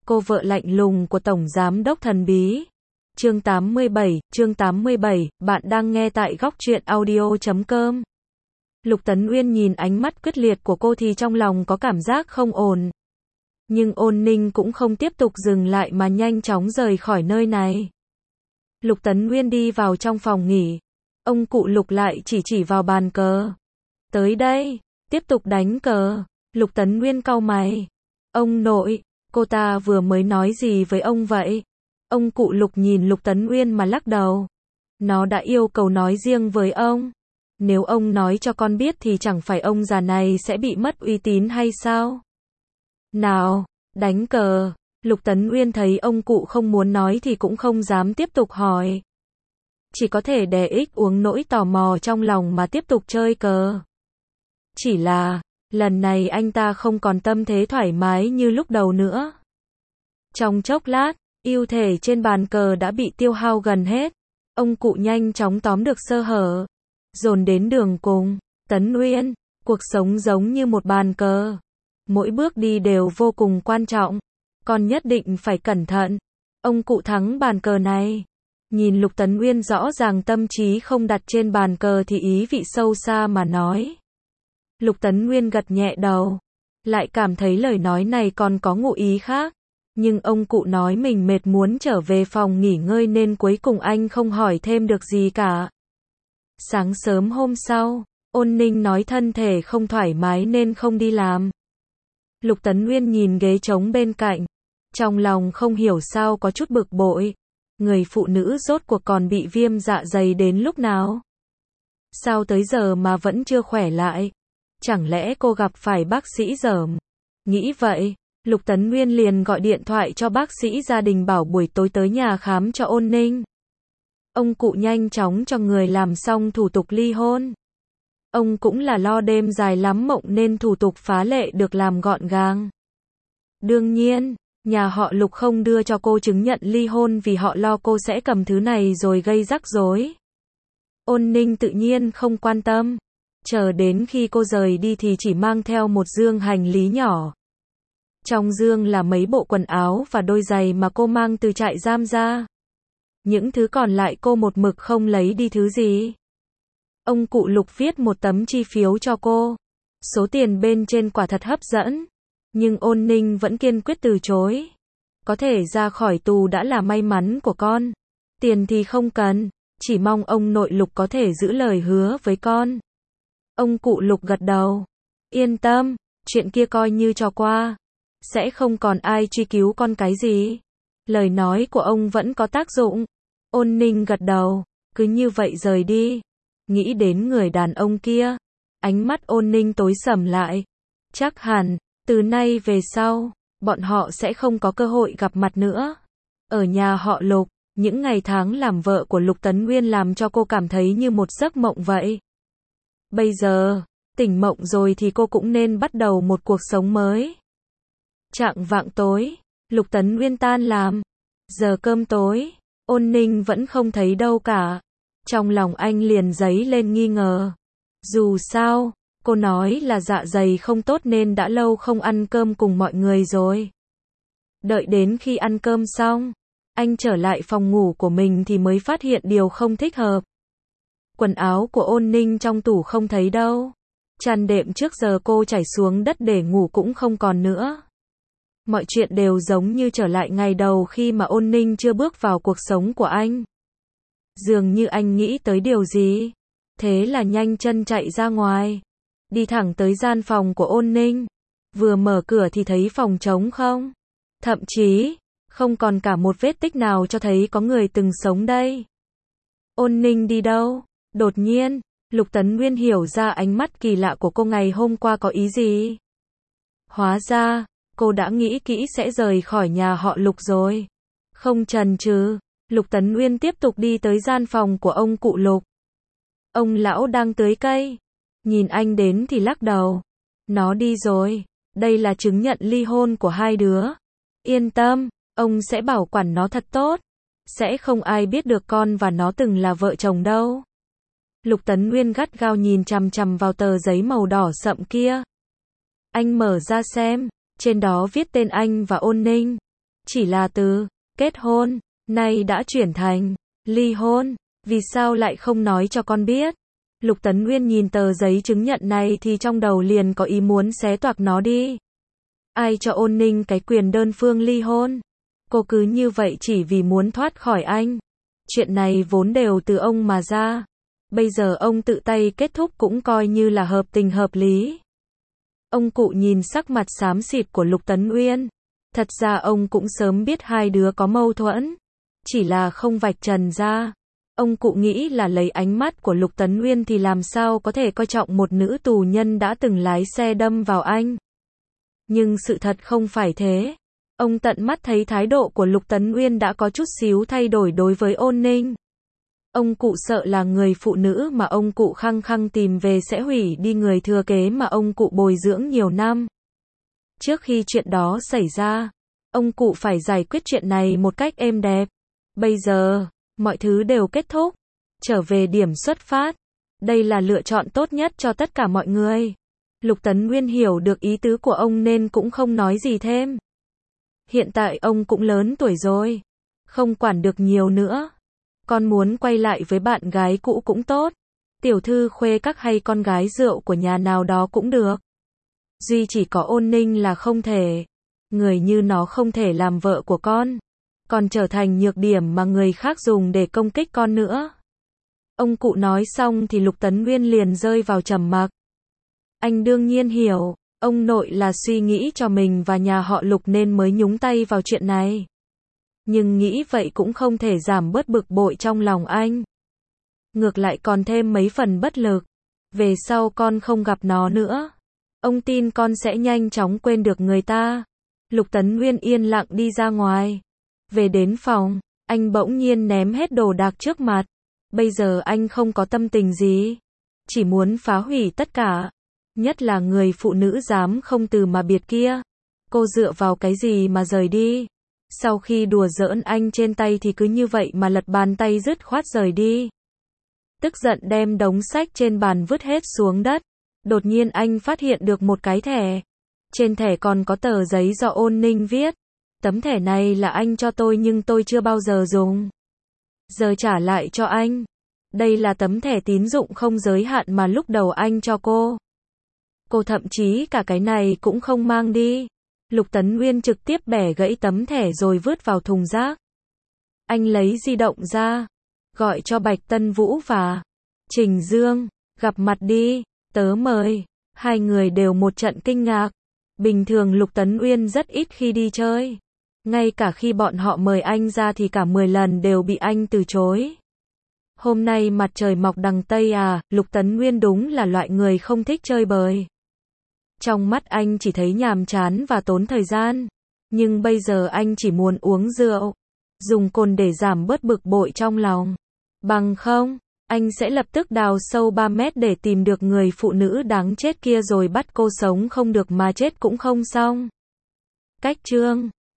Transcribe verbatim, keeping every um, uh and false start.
cô vợ lạnh lùng của Tổng Giám đốc thần bí. Chương tám mươi bảy, chương tám mươi bảy, bạn đang nghe tại góc truyện audio chấm com. Lục Tấn Uyên nhìn ánh mắt quyết liệt của cô thì trong lòng có cảm giác không ổn. Nhưng Ôn Ninh cũng không tiếp tục dừng lại mà nhanh chóng rời khỏi nơi này. Lục Tấn Uyên đi vào trong phòng nghỉ. Ông cụ Lục lại chỉ chỉ vào bàn cờ. Tới đây, tiếp tục đánh cờ. Lục Tấn Uyên cau mày. Ông nội, cô ta vừa mới nói gì với ông vậy? Ông cụ Lục nhìn Lục Tấn Uyên mà lắc đầu. Nó đã yêu cầu nói riêng với ông. Nếu ông nói cho con biết thì chẳng phải ông già này sẽ bị mất uy tín hay sao? Nào, đánh cờ. Lục Tấn Uyên thấy ông cụ không muốn nói thì cũng không dám tiếp tục hỏi. Chỉ có thể đè ích uống nỗi tò mò trong lòng mà tiếp tục chơi cờ. Chỉ là, lần này anh ta không còn tâm thế thoải mái như lúc đầu nữa. Trong chốc lát, ưu thể trên bàn cờ đã bị tiêu hao gần hết. Ông cụ nhanh chóng tóm được sơ hở. Dồn đến đường cùng. Tấn Uyên, cuộc sống giống như một bàn cờ. Mỗi bước đi đều vô cùng quan trọng. Con nhất định phải cẩn thận. Ông cụ thắng bàn cờ này. Nhìn Lục Tấn Uyên rõ ràng tâm trí không đặt trên bàn cờ thì ý vị sâu xa mà nói. Lục Tấn Uyên gật nhẹ đầu. Lại cảm thấy lời nói này còn có ngụ ý khác. Nhưng ông cụ nói mình mệt muốn trở về phòng nghỉ ngơi nên cuối cùng anh không hỏi thêm được gì cả. Sáng sớm hôm sau, Ôn Ninh nói thân thể không thoải mái nên không đi làm. Lục Tấn Uyên nhìn ghế trống bên cạnh. Trong lòng không hiểu sao có chút bực bội. Người phụ nữ rốt cuộc còn bị viêm dạ dày đến lúc nào? Sao tới giờ mà vẫn chưa khỏe lại? Chẳng lẽ cô gặp phải bác sĩ dởm? Nghĩ vậy, Lục Tấn Uyên liền gọi điện thoại cho bác sĩ gia đình bảo buổi tối tới nhà khám cho Ôn Ninh. Ông cụ nhanh chóng cho người làm xong thủ tục ly hôn. Ông cũng là lo đêm dài lắm mộng nên thủ tục phá lệ được làm gọn gàng. Đương nhiên, nhà họ Lục không đưa cho cô chứng nhận ly hôn vì họ lo cô sẽ cầm thứ này rồi gây rắc rối. Ôn Ninh tự nhiên không quan tâm. Chờ đến khi cô rời đi thì chỉ mang theo một dương hành lý nhỏ. Trong dương là mấy bộ quần áo và đôi giày mà cô mang từ trại giam ra. Những thứ còn lại cô một mực không lấy đi thứ gì. Ông cụ Lục viết một tấm chi phiếu cho cô. Số tiền bên trên quả thật hấp dẫn. Nhưng Ôn Ninh vẫn kiên quyết từ chối. Có thể ra khỏi tù đã là may mắn của con. Tiền thì không cần. Chỉ mong ông nội Lục có thể giữ lời hứa với con. Ông cụ Lục gật đầu. Yên tâm, chuyện kia coi như cho qua. Sẽ không còn ai truy cứu con cái gì. Lời nói của ông vẫn có tác dụng. Ôn Ninh gật đầu. Cứ như vậy rời đi. Nghĩ đến người đàn ông kia. Ánh mắt Ôn Ninh tối sầm lại. Chắc hẳn, từ nay về sau, bọn họ sẽ không có cơ hội gặp mặt nữa. Ở nhà họ Lục, những ngày tháng làm vợ của Lục Tấn Uyên làm cho cô cảm thấy như một giấc mộng vậy. Bây giờ, tỉnh mộng rồi thì cô cũng nên bắt đầu một cuộc sống mới. Chạng vạng tối, Lục Tấn Uyên tan làm. Giờ cơm tối, Ôn Ninh vẫn không thấy đâu cả. Trong lòng anh liền dấy lên nghi ngờ. Dù sao, cô nói là dạ dày không tốt nên đã lâu không ăn cơm cùng mọi người rồi. Đợi đến khi ăn cơm xong, anh trở lại phòng ngủ của mình thì mới phát hiện điều không thích hợp. Quần áo của Ôn Ninh trong tủ không thấy đâu. Chăn đệm trước giờ cô trải xuống đất để ngủ cũng không còn nữa. Mọi chuyện đều giống như trở lại ngày đầu khi mà Ôn Ninh chưa bước vào cuộc sống của anh. Dường như anh nghĩ tới điều gì. Thế là nhanh chân chạy ra ngoài. Đi thẳng tới gian phòng của Ôn Ninh. Vừa mở cửa thì thấy phòng trống không. Thậm chí, không còn cả một vết tích nào cho thấy có người từng sống đây. Ôn Ninh đi đâu? Đột nhiên, Lục Tấn Uyên hiểu ra ánh mắt kỳ lạ của cô ngày hôm qua có ý gì. Hóa ra, cô đã nghĩ kỹ sẽ rời khỏi nhà họ Lục rồi. Không chần chừ, Lục Tấn Uyên tiếp tục đi tới gian phòng của ông cụ Lục. Ông lão đang tưới cây. Nhìn anh đến thì lắc đầu. Nó đi rồi. Đây là chứng nhận ly hôn của hai đứa. Yên tâm, ông sẽ bảo quản nó thật tốt. Sẽ không ai biết được con và nó từng là vợ chồng đâu. Lục Tấn Uyên gắt gao nhìn chằm chằm vào tờ giấy màu đỏ sậm kia. Anh mở ra xem. Trên đó viết tên anh và Ôn Ninh. Chỉ là từ kết hôn, nay đã chuyển thành ly hôn. Vì sao lại không nói cho con biết? Lục Tấn Nguyên nhìn tờ giấy chứng nhận này thì trong đầu liền có ý muốn xé toạc nó đi. Ai cho Ôn Ninh cái quyền đơn phương ly hôn? Cô cứ như vậy chỉ vì muốn thoát khỏi anh. Chuyện này vốn đều từ ông mà ra. Bây giờ ông tự tay kết thúc cũng coi như là hợp tình hợp lý. Ông cụ nhìn sắc mặt xám xịt của Lục Tấn Uyên. Thật ra ông cũng sớm biết hai đứa có mâu thuẫn. Chỉ là không vạch trần ra. Ông cụ nghĩ là lấy ánh mắt của Lục Tấn Uyên thì làm sao có thể coi trọng một nữ tù nhân đã từng lái xe đâm vào anh. Nhưng sự thật không phải thế. Ông tận mắt thấy thái độ của Lục Tấn Uyên đã có chút xíu thay đổi đối với Ôn Ninh. Ông cụ sợ là người phụ nữ mà ông cụ khăng khăng tìm về sẽ hủy đi người thừa kế mà ông cụ bồi dưỡng nhiều năm. Trước khi chuyện đó xảy ra, ông cụ phải giải quyết chuyện này một cách êm đẹp. Bây giờ, mọi thứ đều kết thúc. Trở về điểm xuất phát. Đây là lựa chọn tốt nhất cho tất cả mọi người. Lục Tấn Nguyên hiểu được ý tứ của ông nên cũng không nói gì thêm. Hiện tại ông cũng lớn tuổi rồi. Không quản được nhiều nữa. Con muốn quay lại với bạn gái cũ cũng tốt. Tiểu thư khuê các hay con gái rượu của nhà nào đó cũng được. Duy chỉ có Ôn Ninh là không thể. Người như nó không thể làm vợ của con. Còn trở thành nhược điểm mà người khác dùng để công kích con nữa. Ông cụ nói xong thì Lục Tấn Nguyên liền rơi vào trầm mặc. Anh đương nhiên hiểu, ông nội là suy nghĩ cho mình và nhà họ Lục nên mới nhúng tay vào chuyện này. Nhưng nghĩ vậy cũng không thể giảm bớt bực bội trong lòng anh. Ngược lại còn thêm mấy phần bất lực. Về sau con không gặp nó nữa. Ông tin con sẽ nhanh chóng quên được người ta. Lục Tấn Nguyên yên lặng đi ra ngoài. Về đến phòng, anh bỗng nhiên ném hết đồ đạc trước mặt. Bây giờ anh không có tâm tình gì. Chỉ muốn phá hủy tất cả. Nhất là người phụ nữ dám không từ mà biệt kia. Cô dựa vào cái gì mà rời đi? Sau khi đùa giỡn anh trên tay thì cứ như vậy mà lật bàn tay dứt khoát rời đi. Tức giận đem đống sách trên bàn vứt hết xuống đất. Đột nhiên anh phát hiện được một cái thẻ. Trên thẻ còn có tờ giấy do Ôn Ninh viết. Tấm thẻ này là anh cho tôi nhưng tôi chưa bao giờ dùng. Giờ trả lại cho anh. Đây là tấm thẻ tín dụng không giới hạn mà lúc đầu anh cho cô. Cô thậm chí cả cái này cũng không mang đi. Lục Tấn Nguyên trực tiếp bẻ gãy tấm thẻ rồi vứt vào thùng rác. Anh lấy di động ra. Gọi cho Bạch Tân Vũ và Trình Dương. Gặp mặt đi, tớ mời. Hai người đều một trận kinh ngạc. Bình thường Lục Tấn Uyên rất ít khi đi chơi. Ngay cả khi bọn họ mời anh ra thì cả mười lần đều bị anh từ chối. Hôm nay mặt trời mọc đằng Tây à, Lục Tấn Nguyên đúng là loại người không thích chơi bời. Trong mắt anh chỉ thấy nhàm chán và tốn thời gian. Nhưng bây giờ anh chỉ muốn uống rượu. Dùng cồn để giảm bớt bực bội trong lòng. Bằng không, anh sẽ lập tức đào sâu ba mét để tìm được người phụ nữ đáng chết kia rồi bắt cô sống không được mà chết cũng không xong. Cách chương